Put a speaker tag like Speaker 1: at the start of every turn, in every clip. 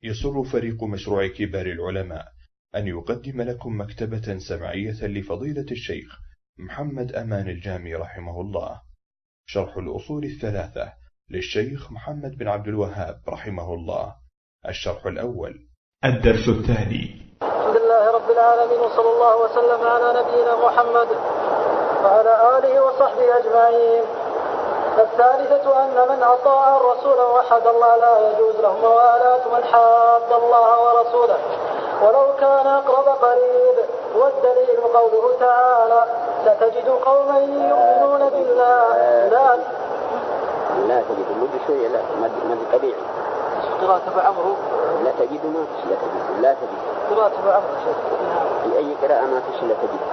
Speaker 1: يسر فريق مشروع كبار العلماء أن يقدم لكم مكتبة سمعية لفضيلة الشيخ محمد أمان الجامي رحمه الله، شرح الأصول الثلاثة للشيخ محمد بن عبد الوهاب رحمه الله. الشرح الأول. الدرس الثاني.
Speaker 2: الحمد لله رب العالمين، وصلى الله وسلم على نبينا محمد وعلى آله وصحبه أجمعين. الثالثة أن من أطاع الرسول ووحد الله لا يجوز له موالاة من حاد الله ورسوله ولو كان أقرب قريب، والدليل قوله تعالى: ستجد قوما يؤمنون بالله
Speaker 3: لا تجد مد شوية، لا مد طبيعي.
Speaker 2: قراءة أبو عمرو
Speaker 3: لا تجد ما فيش، لا تجد
Speaker 2: قراءة أبو عمرو
Speaker 3: في أي قراءة ما فيش لا تجد.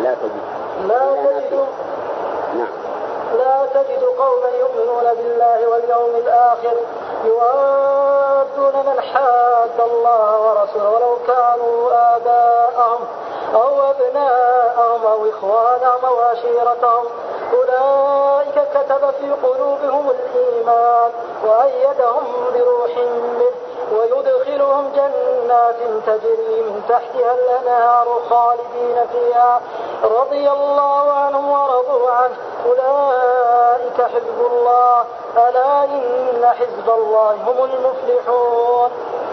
Speaker 3: نعم.
Speaker 2: لا تجد قوما يؤمنون بالله واليوم الآخر يوادون من حاد الله ورسوله ولو كانوا آباءهم أو أبناءهم أو إخوانهم أو عشيرتهم، أولئك كتب في قلوبهم الإيمان وأيدهم بروح منه ويدخلهم جنات تجري من تحتها الأنهار خالدين فيها رضي الله عنهم ورضوا عنه، أولئك حزب الله، ألا إن حزب الله هم المفلحون.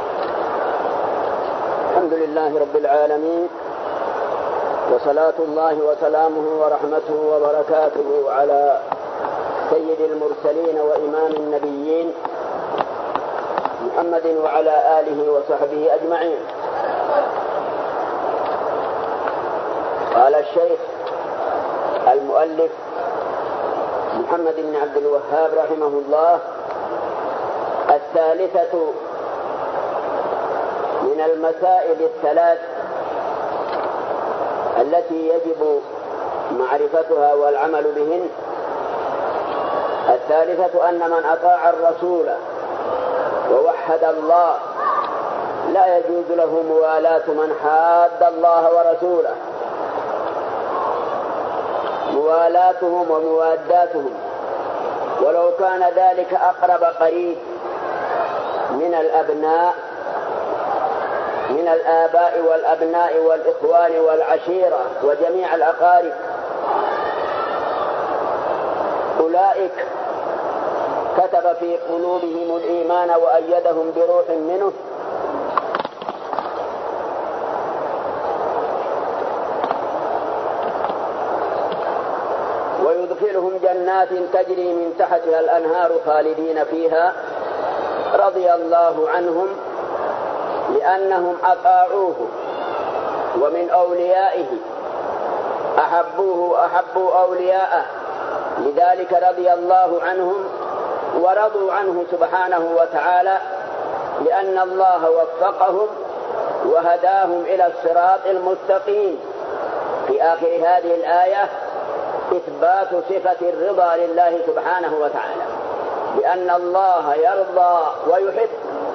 Speaker 3: الحمد لله رب العالمين، وصلاة الله وسلامه ورحمته وبركاته على سيد المرسلين وإمام النبيين محمد وعلى آله وصحبه أجمعين. قال الشيخ المؤلف محمد بن عبد الوهاب رحمه الله: الثالثة من المسائل الثلاث التي يجب معرفتها والعمل بهن، الثالثة أن من أطاع الرسول ووحد الله لا يجوز له موالاة من حاد الله ورسوله، موالاتهم ومواداتهم ولو كان ذلك أقرب قريب من الأبناء، من الآباء والأبناء والإخوان والعشيرة وجميع الأقارب. أولئك كتب في قلوبهم الإيمان وأيدهم بروح منه ويدخلهم جنات تجري من تحتها الأنهار خالدين فيها رضي الله عنهم لأنهم أطاعوه، ومن أوليائه أحبوه وأحبوا أولياءه، لذلك رضي الله عنهم ورضوا عنه سبحانه وتعالى، لأن الله وفقهم وهداهم إلى الصراط المستقيم. في آخر هذه الآية إثبات صفة الرضا لله سبحانه وتعالى، لأن الله يرضى ويحب،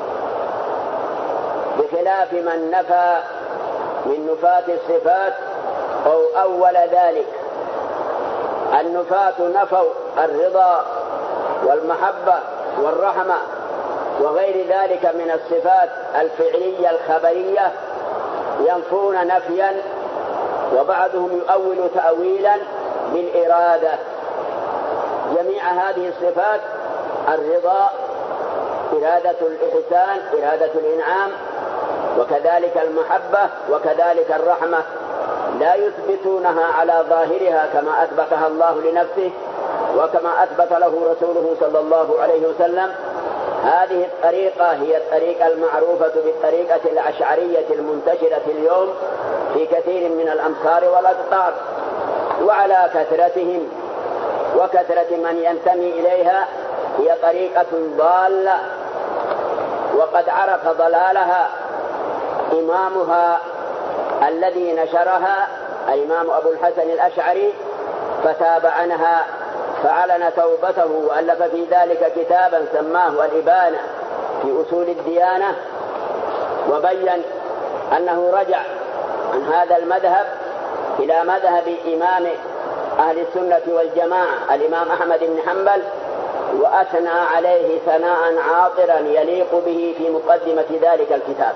Speaker 3: بخلاف من نفى من نفاة الصفات أو أول ذلك. النفاة نفوا الرضا والمحبة والرحمة وغير ذلك من الصفات الفعلية الخبرية، ينفون نفيا، وبعضهم يؤول تأويلا بالإرادة. جميع هذه الصفات: الرضا، إرادة الإحسان، إرادة الإنعام، وكذلك المحبة، وكذلك الرحمة، لا يثبتونها على ظاهرها كما أثبتها الله لنفسه وكما أثبت له رسوله صلى الله عليه وسلم. هذه الطريقة هي الطريقة المعروفة بالطريقة الأشعرية المنتشرة اليوم في كثير من الأمصار والأقطار، وعلى كثرتهم وكثرة من ينتمي إليها هي طريقة ضالة، وقد عرف ضلالها إمامها الذي نشرها الإمام أبو الحسن الأشعري، فتاب عنها فعلن توبته وألف في ذلك كتابا سماه الإبانة في أصول الديانة، وبين أنه رجع عن هذا المذهب إلى مذهب إمام أهل السنة والجماعة الإمام أحمد بن حنبل، وأثنى عليه ثناء عاطرا يليق به في مقدمة ذلك الكتاب.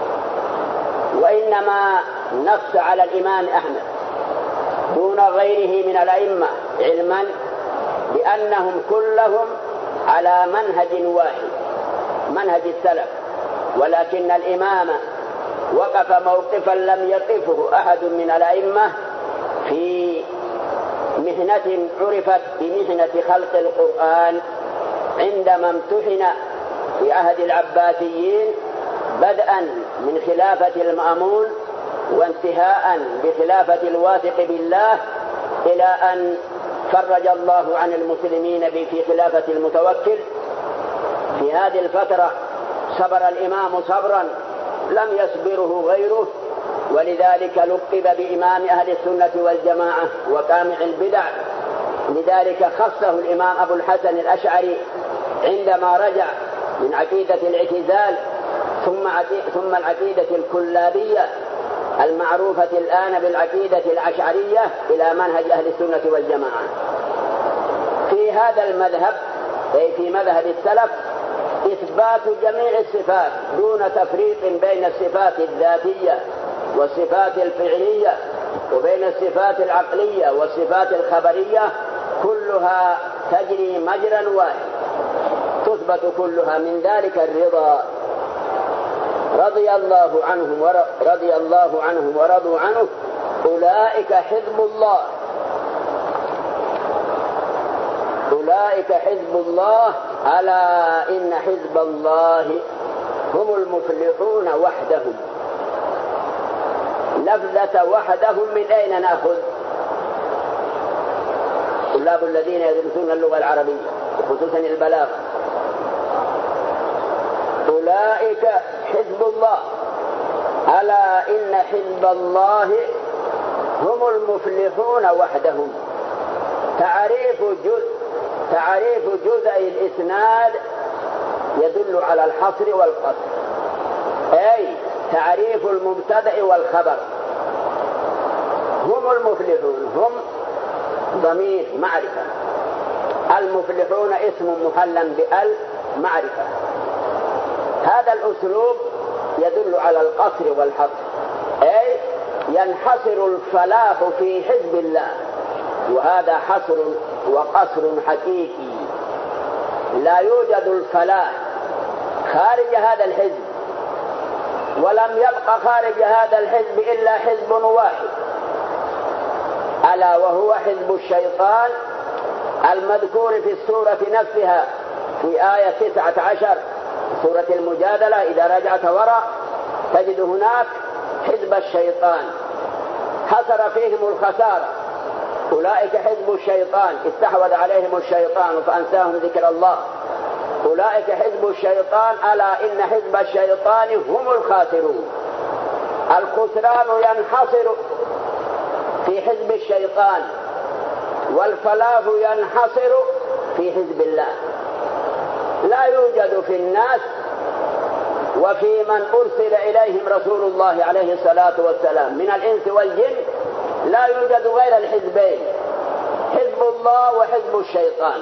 Speaker 3: وإنما نص على الإمام أحمد دون غيره من الأئمة علما بأنهم كلهم على منهج واحد، منهج السلف، ولكن الإمام وقف موقفا لم يقفه أحد من الأئمة في مهنة عرفت بمهنة خلق القرآن عندما امتحن في عهد العباسيين بدءا من خلافة المأمون وانتهاء بخلافة الواثق بالله إلى أن فرج الله عن المسلمين في خلافة المتوكل. في هذه الفترة صبر الإمام صبرا لم يصبره غيره، ولذلك لقب بإمام أهل السنة والجماعة وقامع البدع. لذلك خصه الإمام أبو الحسن الأشعري عندما رجع من عقيدة الاعتزال ثم العقيدة الكلابية المعروفة الآن بالعقيدة الأشعرية إلى منهج أهل السنة والجماعة. في هذا المذهب أي في مذهب السلف إثبات جميع الصفات دون تفريق بين الصفات الذاتية والصفات الفعلية وبين الصفات العقلية والصفات الخبرية، كلها تجري مجرا واحد تثبت كلها. من ذلك الرضا، رضي الله عنهم ورضوا عنه، أولئك حزب الله، أولئك حزب الله، ألا إن حزب الله هم المفلحون وحدهم. لفظة وحدهم من أين نأخذ؟ طلاب الذين يدرسون اللغة العربية وخصوصا البلاغة. أولئك حزب الله، ألا إن حزب الله هم المفلحون وحدهم. تعريف جزء الإسناد يدل على الحصر والقصر، أي تعريف المبتدأ والخبر. هم المفلحون، هم ضمير معرفة، المفلحون اسم محلا بأل معرفة. هذا الأسلوب يدل على القصر والحصر، أي ينحصر الفلاح في حزب الله، وهذا حصر وقصر حقيقي. لا يوجد الفلاح خارج هذا الحزب، ولم يبق خارج هذا الحزب إلا حزب واحد، ألا وهو حزب الشيطان المذكور في السورة نفسها في آية 19 سورة المجادلة. إذا رجعت وراء تجد هناك حزب الشيطان حصر فيهم الخسارة. أولئك حزب الشيطان، استحوذ عليهم الشيطان فأنساهم ذكر الله. أولئك حزب الشيطان، ألا إن حزب الشيطان هم الخاسرون. الخسران ينحصر في حزب الشيطان، والفلاح ينحصر في حزب الله. لا يوجد في الناس وفي من أرسل إليهم رسول الله عليه الصلاة والسلام من الإنس والجن لا يوجد غير الحزبين، حزب الله وحزب الشيطان.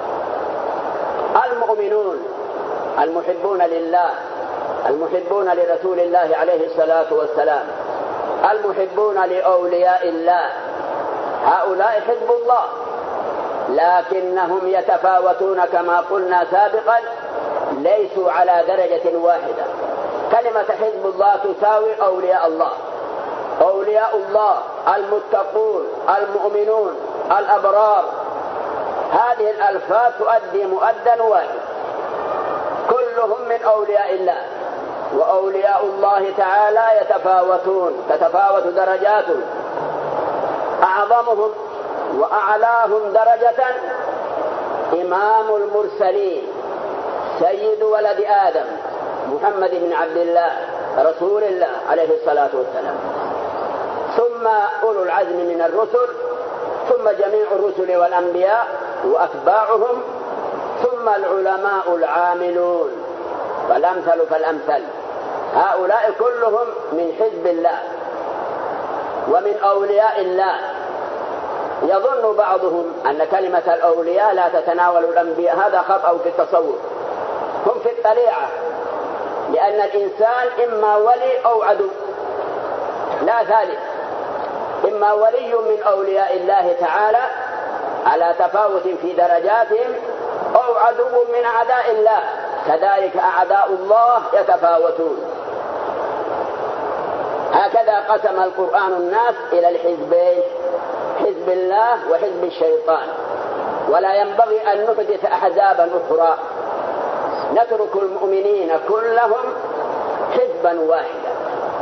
Speaker 3: المؤمنون المحبون لله، المحبون لرسول الله عليه الصلاة والسلام، المحبون لأولياء الله، هؤلاء حزب الله، لكنهم يتفاوتون كما قلنا سابقا، ليسوا على درجة واحدة. كلمة حزب الله تساوي أولياء الله. أولياء الله المتقون المؤمنون الأبرار، هذه الألفاظ تؤدي مؤدا واحد، كلهم من أولياء الله. وأولياء الله تعالى يتفاوتون، تتفاوت درجاتهم، أعظمهم وأعلاهم درجة إمام المرسلين سيد ولد آدم محمد بن عبد الله رسول الله عليه الصلاة والسلام، ثم أولو العزم من الرسل، ثم جميع الرسل والأنبياء وأتباعهم، ثم العلماء العاملون، فالأمثل فالأمثل. هؤلاء كلهم من حزب الله ومن أولياء الله. يظن بعضهم أن كلمة الأولياء لا تتناول الأنبياء، هذا خطأ في التصور، هم في الطليعة، لأن الإنسان إما ولي أو عدو، لا ثالث، إما ولي من أولياء الله تعالى على تفاوت في درجاتهم، أو عدو من أعداء الله، كذلك أعداء الله يتفاوتون. هكذا قسم القرآن الناس إلى الحزبين، حزب الله وحزب الشيطان، ولا ينبغي أن نحدث أحزابا أخرى، نترك المؤمنين كلهم حزبا واحدا،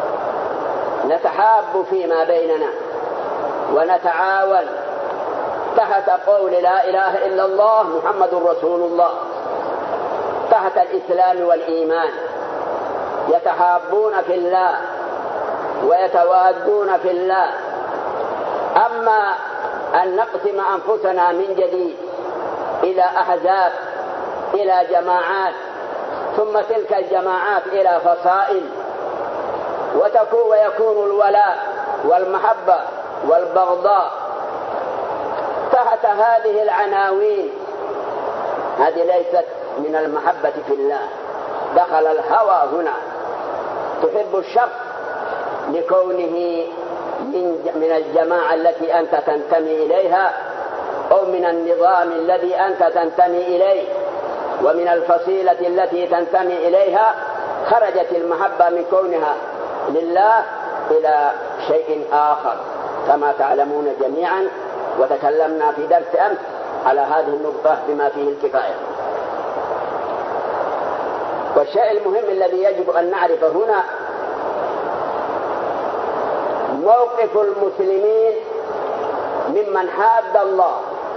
Speaker 3: نتحاب فيما بيننا ونتعاون تحت قول لا إله إلا الله محمد رسول الله، تحت الإسلام والإيمان، يتحابون في الله ويتوادون في الله. أما أن نقسم أنفسنا من جديد إلى أحزاب، إلى جماعات، ثم تلك الجماعات إلى فصائل، ويكون الولاء والمحبة والبغضاء تحت هذه العناوين، هذه ليست من المحبة في الله. دخل الهوى هنا، تحب الشخص لكونه من الجماعة التي أنت تنتمي إليها، أو من النظام الذي أنت تنتمي إليه، ومن الفصيلة التي تنتمي إليها، خرجت المحبة من كونها لله إلى شيء آخر، كما تعلمون جميعا، وتكلمنا في درس أمس على هذه النقطة بما فيه الكفاية. والشيء المهم الذي يجب أن نعرفه هنا موقف المسلمين ممن حاد الله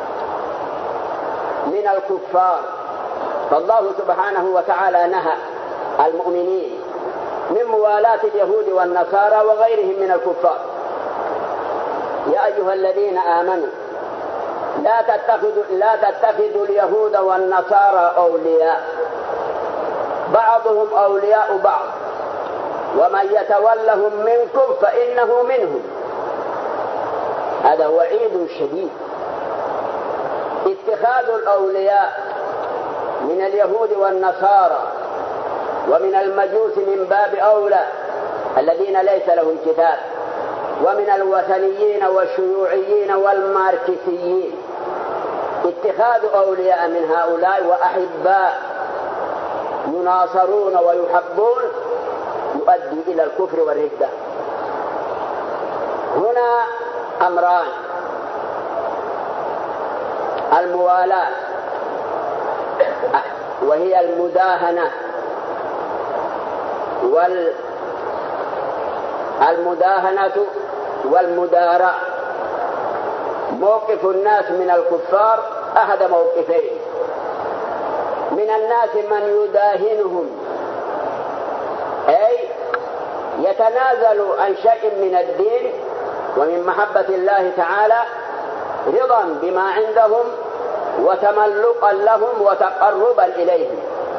Speaker 3: من الكفار. فالله سبحانه وتعالى نهى المؤمنين من موالاة اليهود والنصارى وغيرهم من الكفار. يا أيها الذين آمنوا لا تتخذوا اليهود والنصارى أولياء، بعضهم أولياء بعض، ومن يتولهم منكم فإنه منهم. هذا وعيد شديد. اتخاذ الأولياء من اليهود والنصارى ومن المجوس من باب أولى، الذين ليس لهم كتاب، ومن الوثنيين والشيوعيين والماركسيين، اتخاذ أولياء من هؤلاء وأحباء يناصرون ويحبون يؤدي إلى الكفر والردة. هنا أمران: الموالاة وهي المداهنة، والمداراة. موقف الناس من الكفار أحد موقفين: من الناس من يداهنهم، أي يتنازل عن شيء من الدين ومن محبة الله تعالى رضا بما عندهم وتملقا لهم وتقربا إليهم.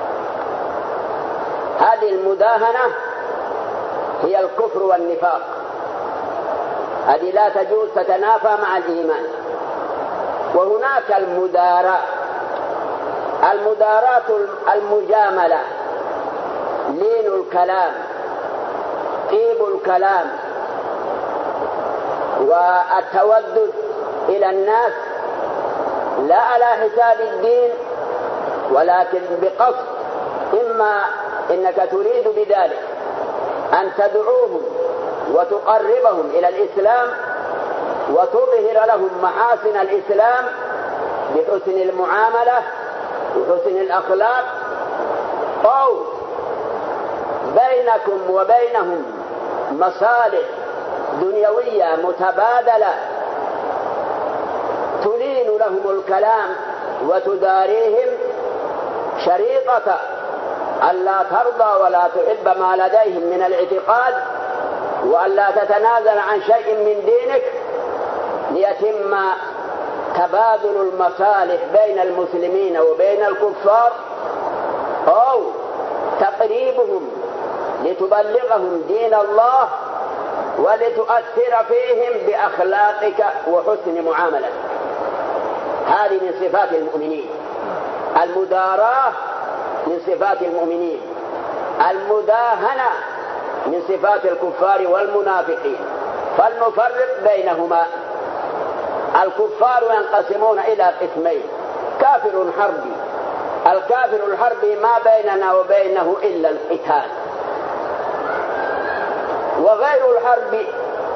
Speaker 3: هذه المداهنة هي الكفر والنفاق، هذه لا تجوز، تتنافى مع الإيمان. وهناك المداراة المجاملة، لين الكلام، طيب الكلام، والتودد إلى الناس لا على حساب الدين، ولكن بقصد، إما إنك تريد بذلك أن تدعوهم وتقربهم إلى الإسلام وتظهر لهم محاسن الإسلام بحسن المعاملة وحسن الأخلاق، أو بينكم وبينهم مصالح دنيوية متبادلة، تلين لهم الكلام وتداريهم شريطة ألا ترضى ولا تحب ما لديهم من الاعتقاد، وألا تتنازل عن شيء من دينك، ليتم تبادل المصالح بين المسلمين وبين الكفار، أو تقريبهم لتبلغهم دين الله ولتؤثر فيهم بأخلاقك وحسن معاملتك. هذه من صفات المؤمنين. المداراة من صفات المؤمنين. المداهنة من صفات الكفار والمنافقين. فلنفرق بينهما. الكفار ينقسمون إلى قسمين: كافر حربي. الكافر الحربي ما بيننا وبينه إلا القتال. وغير الحرب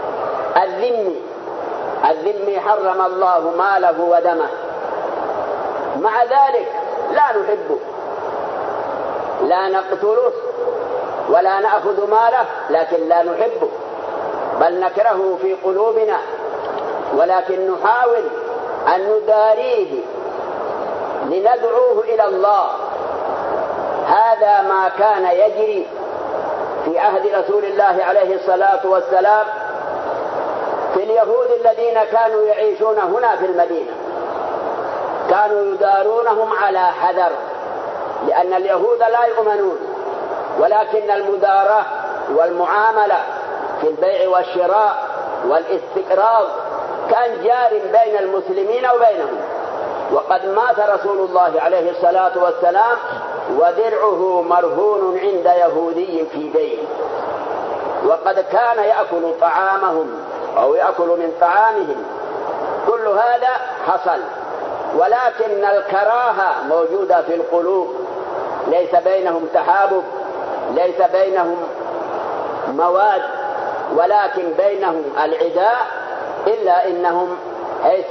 Speaker 3: الذمي حرم الله ماله ودمه، مع ذلك لا نحبه، لا نقتله ولا نأخذ ماله، لكن لا نحبه بل نكرهه في قلوبنا، ولكن نحاول أن نداريه لندعوه إلى الله. هذا ما كان يجري في عهد رسول الله عليه الصلاة والسلام في اليهود الذين كانوا يعيشون هنا في المدينة. كانوا يدارونهم على حذر، لأن اليهود لا يؤمنون، ولكن المداراة والمعاملة في البيع والشراء والاستقراض كان جار بين المسلمين وبينهم. وقد مات رسول الله عليه الصلاة والسلام ودرعه مرهون عند يهودي في دين، وقد كان يأكل طعامهم أو يأكل من طعامهم. كل هذا حصل، ولكن الكراهة موجودة في القلوب، ليس بينهم تحابب، ليس بينهم مواد، ولكن بينهم العداء. إلا إنهم حيث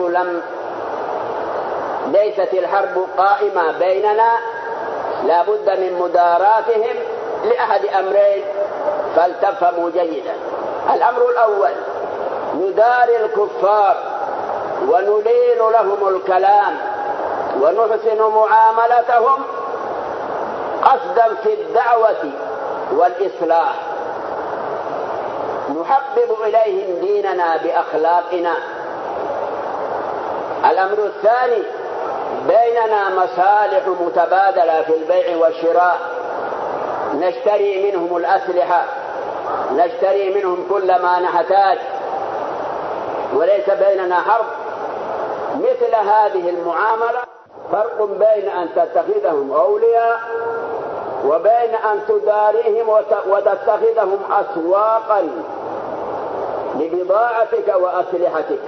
Speaker 3: ليست الحرب قائمة بيننا لا بد من مداراتهم لأحد أمرين، فلتفهموا جيدا. الأمر الأول: نداري الكفار ونلين لهم الكلام ونحسن معاملتهم قصدا في الدعوة والإصلاح. نحبب إليهم ديننا بأخلاقنا. الأمر الثاني: بيننا مصالح متبادلة في البيع والشراء، نشتري منهم الأسلحة، نشتري منهم كل ما نحتاج، وليس بيننا حرب. مثل هذه المعاملة فرق بين أن تتخذهم أولياء وبين أن تداريهم وتتخذهم أسواقا لبضاعتك وأسلحتك.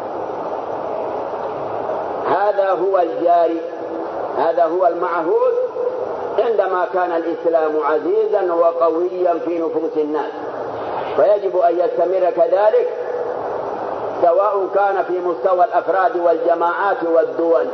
Speaker 3: هذا هو الجاري، هذا هو المعهود عندما كان الإسلام عزيزا وقويا في نفوس الناس، فيجب أن يستمر كذلك، سواء كان في مستوى الأفراد والجماعات والدول.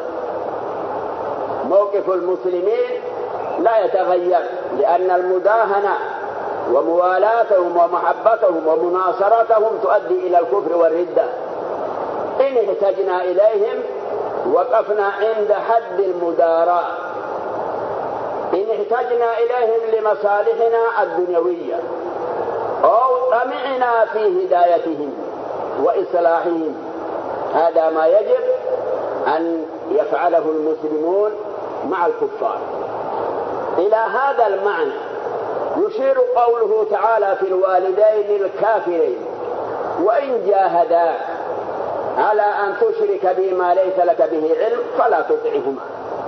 Speaker 3: موقف المسلمين لا يتغير، لأن المداهنة وموالاتهم ومحبتهم ومناصرتهم تؤدي إلى الكفر والردة. إن احتجنا إليهم وقفنا عند حد المداراة، إن احتجنا إليهم لمصالحنا الدنيوية أو طمعنا في هدايتهم وإصلاحهم. هذا ما يجب أن يفعله المسلمون مع الكفار. إلى هذا المعنى يشير قوله تعالى في الوالدين الكافرين: وإن جاهداك على أن تشرك بما ليس لك به علم فلا تطعهما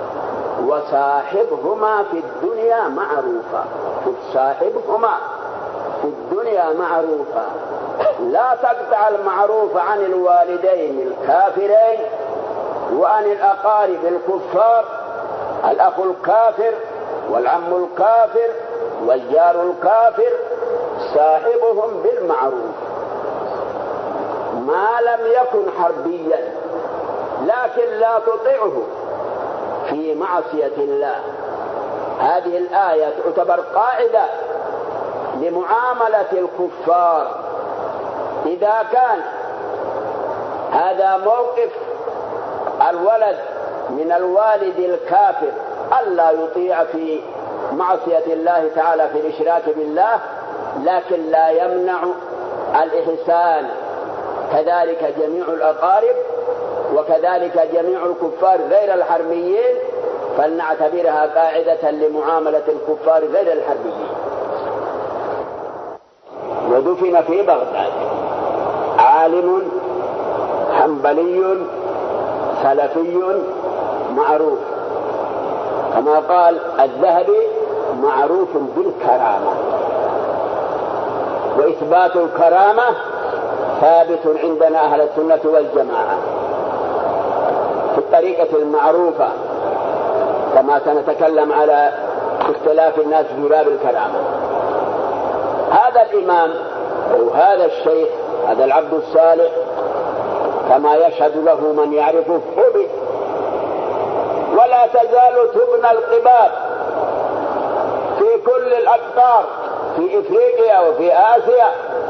Speaker 3: وصاحبهما في الدنيا معروفا. صاحبهما في الدنيا معروفا. لا تقطع المعروف عن الوالدين الكافرين وعن الأقارب الكفار، الأخ الكافر والعم الكافر والجار الكافر، صاحبهم بالمعروف ما لم يكن حربيا، لكن لا تطيعه في معصية الله. هذه الآية تعتبر قاعدة لمعاملة الكفار. إذا كان هذا موقف الولد من الوالد الكافر ألا يطيع في معصية الله تعالى في الإشراك بالله، لكن لا يمنع الإحسان. كذلك جميع الأقارب وكذلك جميع الكفار غير الحربيين، فلنعتبرها قاعدة لمعاملة الكفار غير الحربيين. ودفن في بغداد. عالم حنبلي سلفي معروف، كما قال الذهبي معروف بالكرامة، وإثبات الكرامة ثابت عندنا أهل السنة والجماعة في الطريقة المعروفة، كما سنتكلم على اختلاف الناس في باب الكرامة. هذا الإمام أو هذا الشيخ، هذا العبد الصالح كما يشهد له من يعرفه عبد، ولا تزال تبنى القباب في كل الأقطار في إفريقيا وفي آسيا.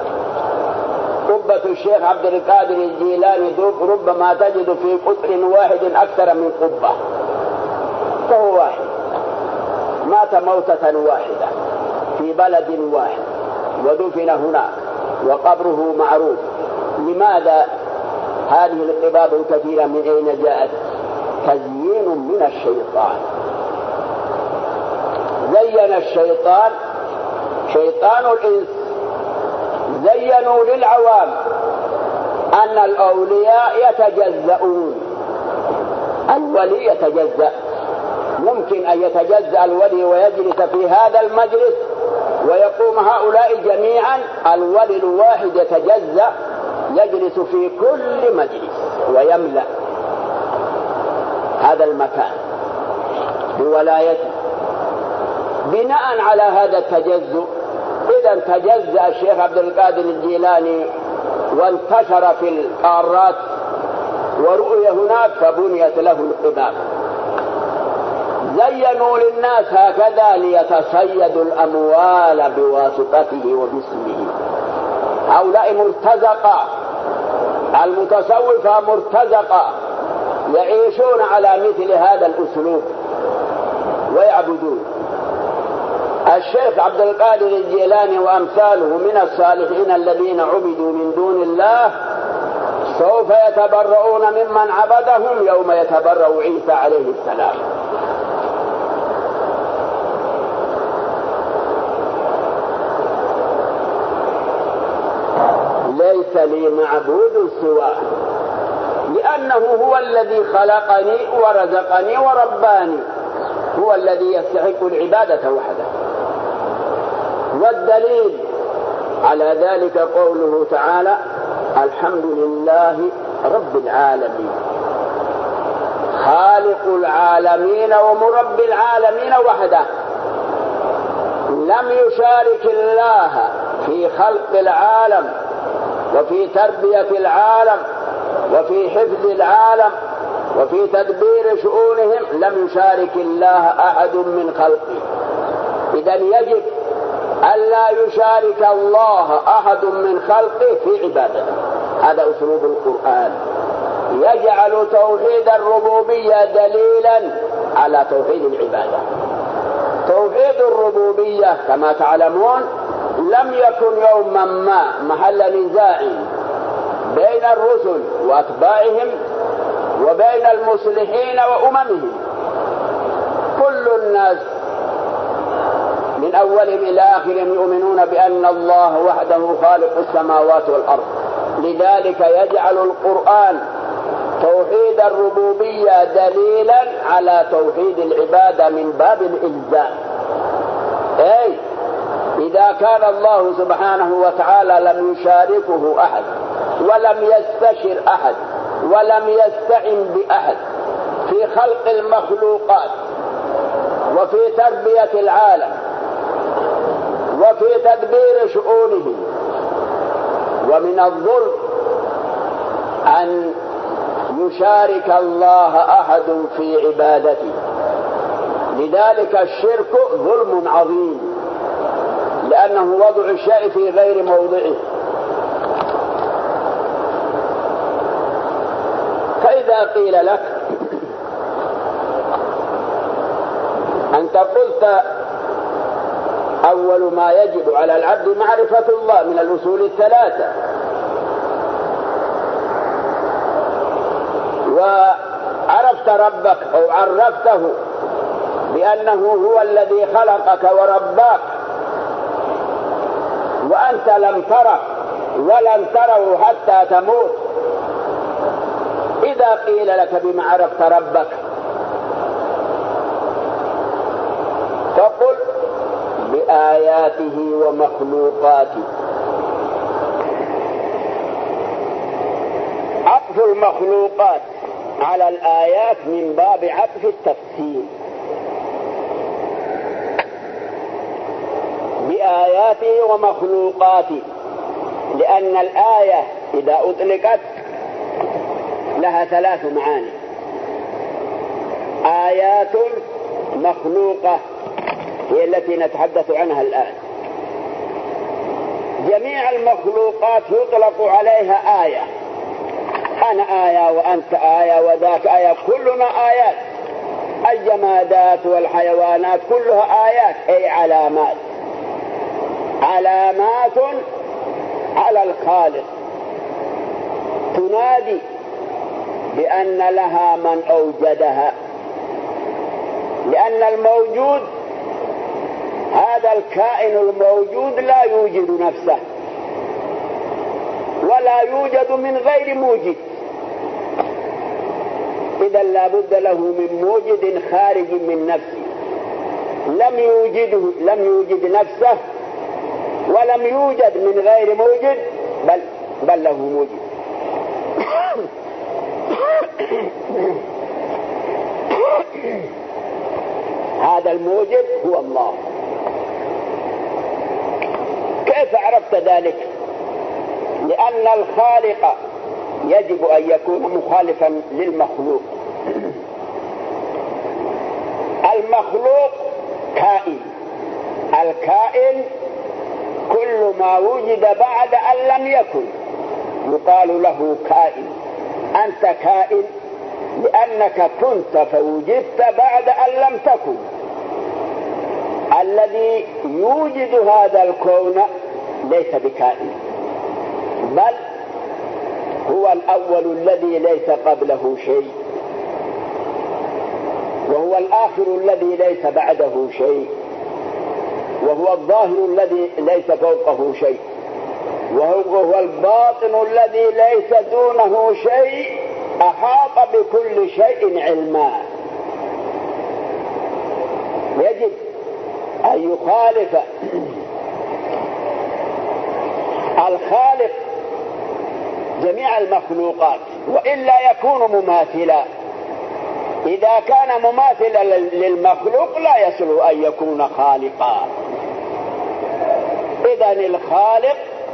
Speaker 3: قبة الشيخ عبد القادر الجيلاني ربما تجد في قطر واحد أكثر من قبة، فهو واحد مات موتة واحدة في بلد واحد ودفن هناك وقبره معروف. لماذا هذه القباب الكثيرة من أين جاءت؟ تزيين من الشيطان. زين الشيطان، شيطان الإنس، زينوا للعوام أن الأولياء يتجزؤون. الولي يتجزأ، ممكن أن يتجزأ الولي ويجلس في هذا المجلس ويقوم هؤلاء جميعا، الولي الواحد يتجزأ يجلس في كل مجلس ويملأ هذا المكان بولايته. بناء على هذا التجزؤ إذا تجزأ الشيخ عبد القادر الجيلاني وانتشر في القارات ورؤي هناك، فبنيت له القباب. زينوا للناس هكذا ليتصيدوا الأموال بواسطته وباسمه. هؤلاء مرتزقة، المتصوفة مرتزقة، يعيشون على مثل هذا الأسلوب ويعبدون. الشيخ عبد القادر الجيلاني وأمثاله من الصالحين الذين عبدوا من دون الله سوف يتبرؤون ممن عبدهم يوم يتبرأ عيسى عليه السلام. ليس لي معبود سواه، لأنه هو الذي خلقني ورزقني ورباني، هو الذي يستحق العبادة وحده. والدليل على ذلك قوله تعالى: الحمد لله رب العالمين، خالق العالمين ومرب العالمين وحده، لم يشارك الله في خلق العالم وفي تربية العالم وفي حفظ العالم وفي تدبير شؤونهم، لم يشارك الله أحد من خلقه. إذن يجب ألا يشارك الله أحد من خلقه في عبادته. هذا أسلوب القرآن، يجعل توحيد الربوبية دليلا على توحيد العبادة. توحيد الربوبية كما تعلمون لم يكن يوما ما محل نزاع بين الرسل وأتباعهم وبين المصلحين وأممهم. كل الناس من أولهم إلى آخرهم يؤمنون بأن الله وحده خالق السماوات والأرض. لذلك يجعل القرآن توحيد الربوبية دليلا على توحيد العبادة من باب الإلزام. أي إذا كان الله سبحانه وتعالى لم يشاركه أحد ولم يستشر أحد ولم يستعن بأحد في خلق المخلوقات وفي تربية العالم وفي تدبير شؤونه، ومن الظلم أن يشارك الله أحد في عبادته. لذلك الشرك ظلم عظيم، لأنه وضع الشيء في غير موضعه. فإذا قيل لك أنت قلت أول ما يجب على العبد معرفة الله من الأصول الثلاثة، وعرفت ربك أو عرفته بأنه هو الذي خلقك ورباك وأنت لم تره ولن تروا حتى تموت. إذا قيل لك بما عرفت ربك فقل بآياته ومخلوقاته. عطف المخلوقات على الآيات من باب عطف التفسير. بآياته ومخلوقاته، لأن الآية إذا أطلقت لها 3 معاني: آيات مخلوقة هي التي نتحدث عنها الآن. جميع المخلوقات يطلق عليها آية، أنا آية وأنت آية وذاك آية، كلنا آيات. الجمادات والحيوانات كلها آيات، أي علامات، علامات على الخالق، تنادي بأن لها من أوجدها. لأن الموجود، هذا الكائن الموجود لا يوجد نفسه ولا يوجد من غير موجد، إذا لا بد له من موجد خارج من نفسه. لم يوجد نفسه ولم يوجد من غير موجد، بل له موجد. هذا الموجد هو الله. كيف عرفت ذلك؟ لأن الخالق يجب أن يكون مخالفا للمخلوق. المخلوق كائن، الكائن كل ما وجد بعد أن لم يكن يقال له كائن. أنت كائن لأنك كنت فوجدت بعد أن لم تكن. الذي يوجد هذا الكون ليس بكائن، بل هو الأول الذي ليس قبله شيء، وهو الآخر الذي ليس بعده شيء، وهو الظاهر الذي ليس فوقه شيء، وهو الباطن الذي ليس دونه شيء، أحاط بكل شيء علما. يجب أن يخالف الخالق جميع المخلوقات، وإلا يكون مماثلا. إذا كان مماثلا للمخلوق لا يصل أن يكون خالقا. إذن الخالق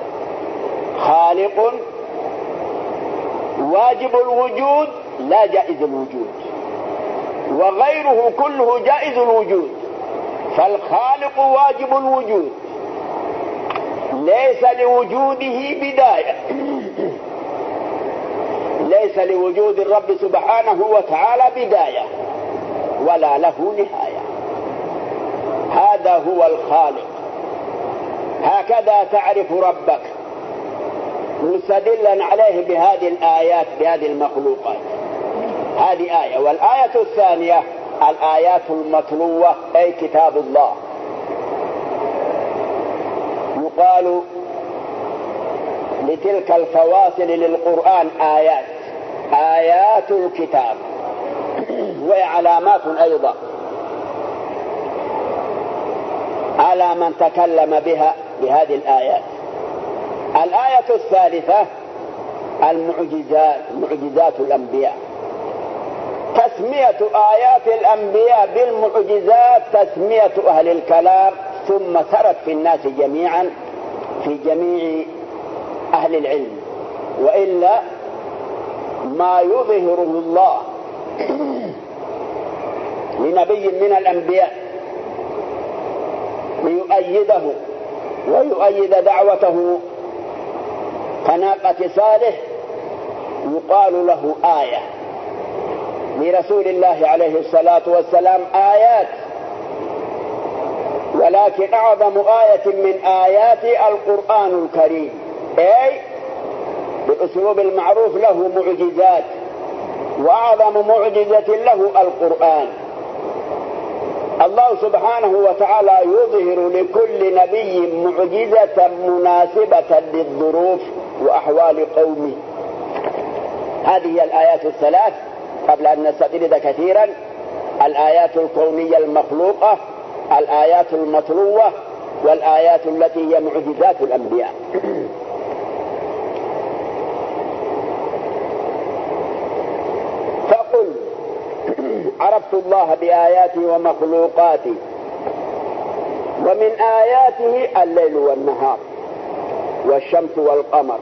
Speaker 3: خالق واجب الوجود لا جائز الوجود، وغيره كله جائز الوجود. فالخالق واجب الوجود، ليس لوجوده بداية، ليس لوجود الرب سبحانه وتعالى بداية ولا له نهاية. هذا هو الخالق. هكذا تعرف ربك مستدلا عليه بهذه الآيات، بهذه المخلوقات. هذه آية. والآية الثانية الآيات المتلوة، أي كتاب الله. يقال لتلك الفواصل للقرآن آيات، آيات الكتاب، وعلامات أيضا على من تكلم بها بهذه الآيات. الآية الثالثة المعجزات، معجزات الأنبياء. تسمية آيات الأنبياء بالمعجزات تسمية أهل الكلام، ثم سرت في الناس جميعا في جميع أهل العلم. وإلا ما يظهره الله لنبي من الأنبياء ليؤيده ويؤيد دعوته كناقة صالح يقال له آية. لرسول الله عليه الصلاة والسلام آيات، ولكن أعظم آية من آيات القرآن الكريم، أي بأسلوب المعروف له معجزات، وأعظم معجزة له القرآن. الله سبحانه وتعالى يظهر لكل نبي معجزة مناسبة للظروف وأحوال قومه. هذه هي الآيات الثلاث قبل أن نستطرد كثيرا: الآيات الكونية المخلوقة، الآيات المطلوة، والآيات التي هي معجزات الأنبياء. فقل عرفت الله بآياته ومخلوقاته، ومن آياته الليل والنهار والشمس والقمر،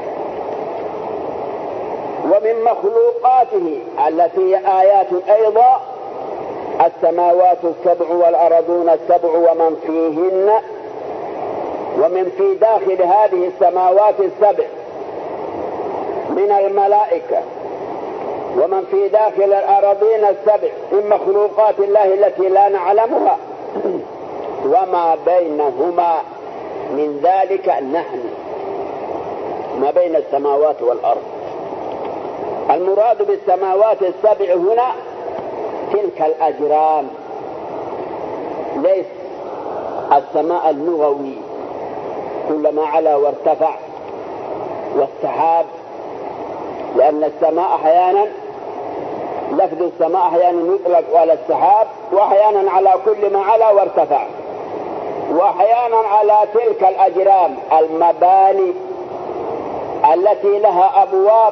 Speaker 3: ومن مخلوقاته التي هي آيات أيضا السماوات السبع والأرضون السبع ومن فيهن، ومن في داخل هذه السماوات السبع من الملائكة، ومن في داخل الأراضين السبع من مخلوقات الله التي لا نعلمها، وما بينهما من ذلك نحن، ما بين السماوات والأرض. المراد بالسماوات السبع هنا تلك الأجرام، ليس السماء اللغوي كلما علا وارتفع والسحاب، لأن السماء أحيانا لفظ السماء أحيانا يطلق على السحاب، وأحيانا على كل ما علا وارتفع، وأحيانا على تلك الأجرام المباني التي لها أبواب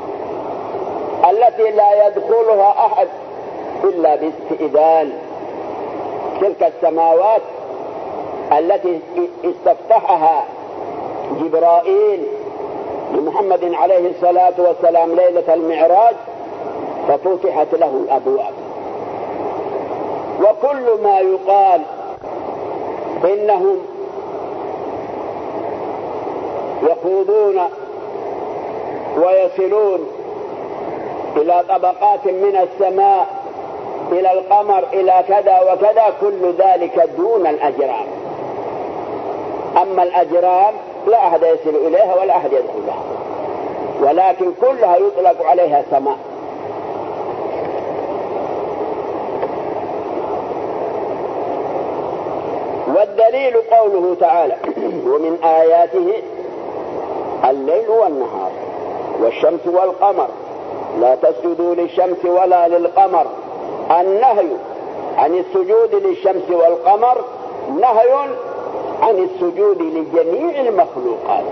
Speaker 3: التي لا يدخلها أحد إلا باستئذان. تلك السماوات التي استفتحها جبرائيل لمحمد عليه الصلاة والسلام ليلة المعراج ففتحت له الأبواب. وكل ما يقال إنهم يخوضون ويصلون إلى طبقات من السماء إلى القمر إلى كذا وكذا، كل ذلك دون الأجرام. أما الأجرام لا أحد يصل إليها ولا أحد يدخلها، ولكن كلها يطلق عليها سماء. والدليل قوله تعالى: ومن آياته الليل والنهار والشمس والقمر لا تسجدوا للشمس ولا للقمر. النهي عن السجود للشمس والقمر نهي عن السجود لجميع المخلوقات،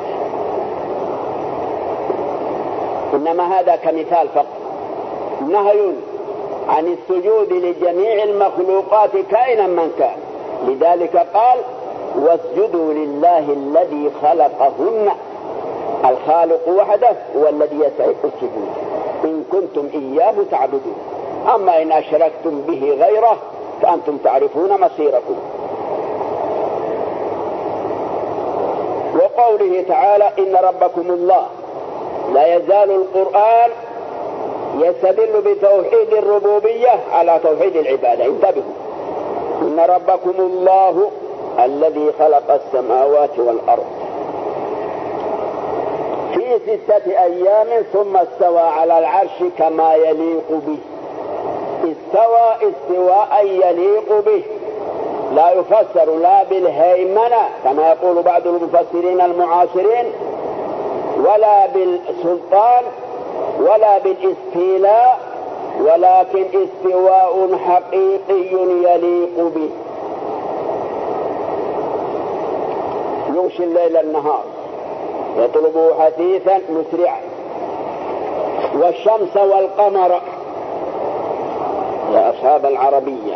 Speaker 3: إنما هذا كمثال فقط. نهي عن السجود لجميع المخلوقات كائنا من كان، لذلك قال: واسجدوا لله الذي خلقهن. الخالق وحده هو الذي يستحق السجود إن كنتم إياه تعبدون، أما إن أشركتم به غيره فأنتم تعرفون مصيركم. وقوله تعالى: إن ربكم الله. لا يزال القرآن يستدل بتوحيد الربوبية على توحيد العبادة. انتبهوا: إن ربكم الله الذي خلق السماوات والأرض في 6 أيام ثم استوى على العرش كما يليق به. استوى استواء يليق به، لا يفسر لا بالهيمنة كما يقول بعض المفسرين المعاصرين، ولا بالسلطان، ولا بالاستيلاء، ولكن استواء حقيقي يليق به. يغشي الليل النهار يطلبه حثيثا مسرعا، والشمس والقمر. يا أصحاب العربية،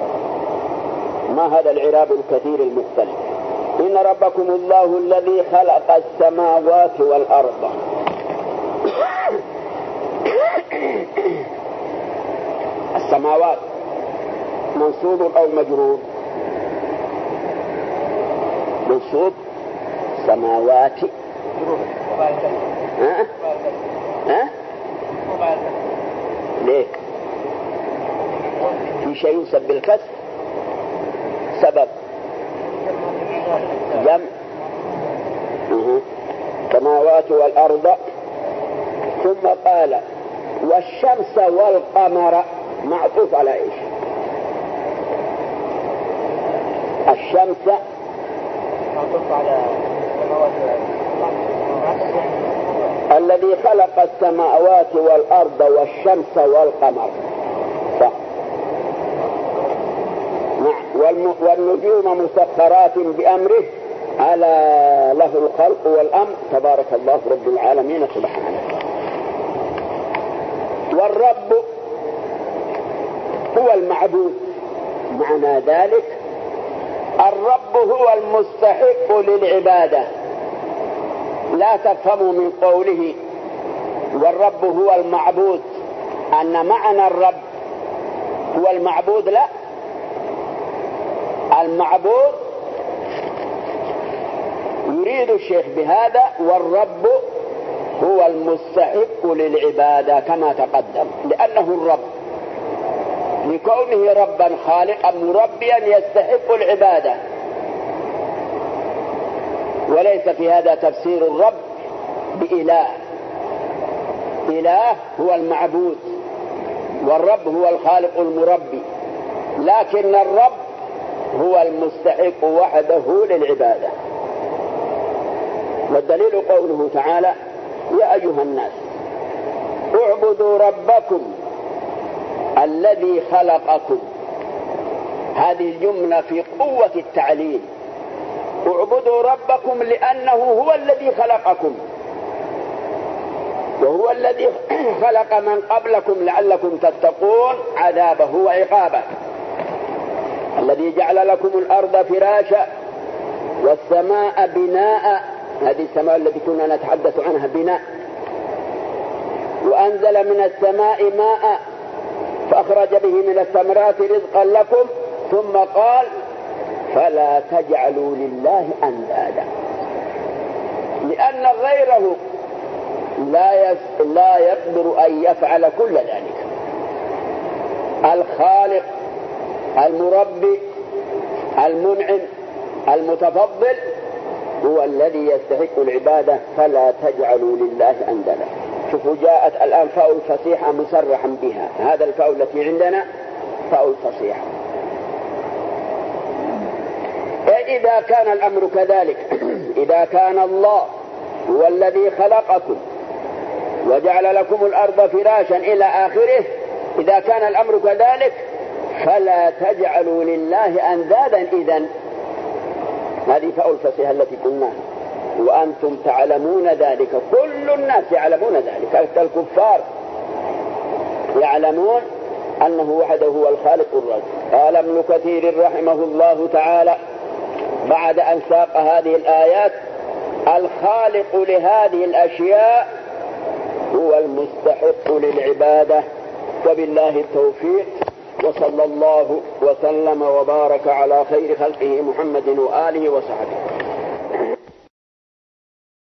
Speaker 3: ما هذا العراب الكثير المختلف؟ إن ربكم الله الذي خلق السماوات والأرض. السماوات منصوب أو مجرور؟ منصوب. سماوات. ها؟ ليه؟ في شيء ينسب بالكسر؟ سبب جمع. السماوات والأرض. ثم قال: والشمس والقمر. معطوف على ايش؟ الشمس الذي خلق السماوات والأرض والشمس والقمر، صح. والنجوم مسخرات بأمره ألا له الخلق والأمر تبارك الله رب العالمين سبحانه. والرب هو المعبود، معنى ذلك الرب هو المستحق للعبادة. لا تفهموا من قوله والرب هو المعبود أن معنى الرب هو المعبود، لا. المعبود يريد الشيخ بهذا والرب هو المستحق للعبادة كما تقدم، لأنه الرب لكونه ربا خالقا مربيا يستحق العبادة. وليس في هذا تفسير الرب بإله. إله هو المعبود والرب هو الخالق المربي، لكن الرب هو المستحق وحده للعبادة. والدليل قوله تعالى يا أيها الناس اعبدوا ربكم الذي خلقكم. هذه الجملة في قوة التعليل. اعبدوا ربكم لأنه هو الذي خلقكم، وهو الذي خلق من قبلكم لعلكم تتقون عذابه وعقابه. الذي جعل لكم الأرض فراشا والسماء بناء، هذه السماء التي كنا نتحدث عنها بناء. وأنزل من السماء ماء فأخرج به من الثمرات رزقا لكم، ثم قال فلا تجعلوا لله أندادا، لأن غيره لا يقدر أن يفعل كل ذلك. الخالق المربي المنعم المتفضل هو الذي يستحق العبادة، فلا تجعلوا لله أندادا. شوفوا جاءت الآن فاء الفصيحة مصرحا بها، هذا الفاء التي عندنا فاء الفصيحة. إذا كان الأمر كذلك، إذا كان الله هو الذي خلقكم وجعل لكم الأرض فراشا إلى آخره، إذا كان الأمر كذلك فلا تجعلوا لله أندادا. إذن هذه فاء الفصيحة التي قلناها، وأنتم تعلمون ذلك، كل الناس يعلمون ذلك، حتى الكفار يعلمون أنه وحده هو الخالق الرازق. قال ابن كثير رحمه الله تعالى بعد أن ساق هذه الآيات: الخالق لهذه الأشياء هو المستحق للعبادة. وبالله التوفيق، وصلى الله وسلم وبارك على خير خلقه محمد وآله وصحبه.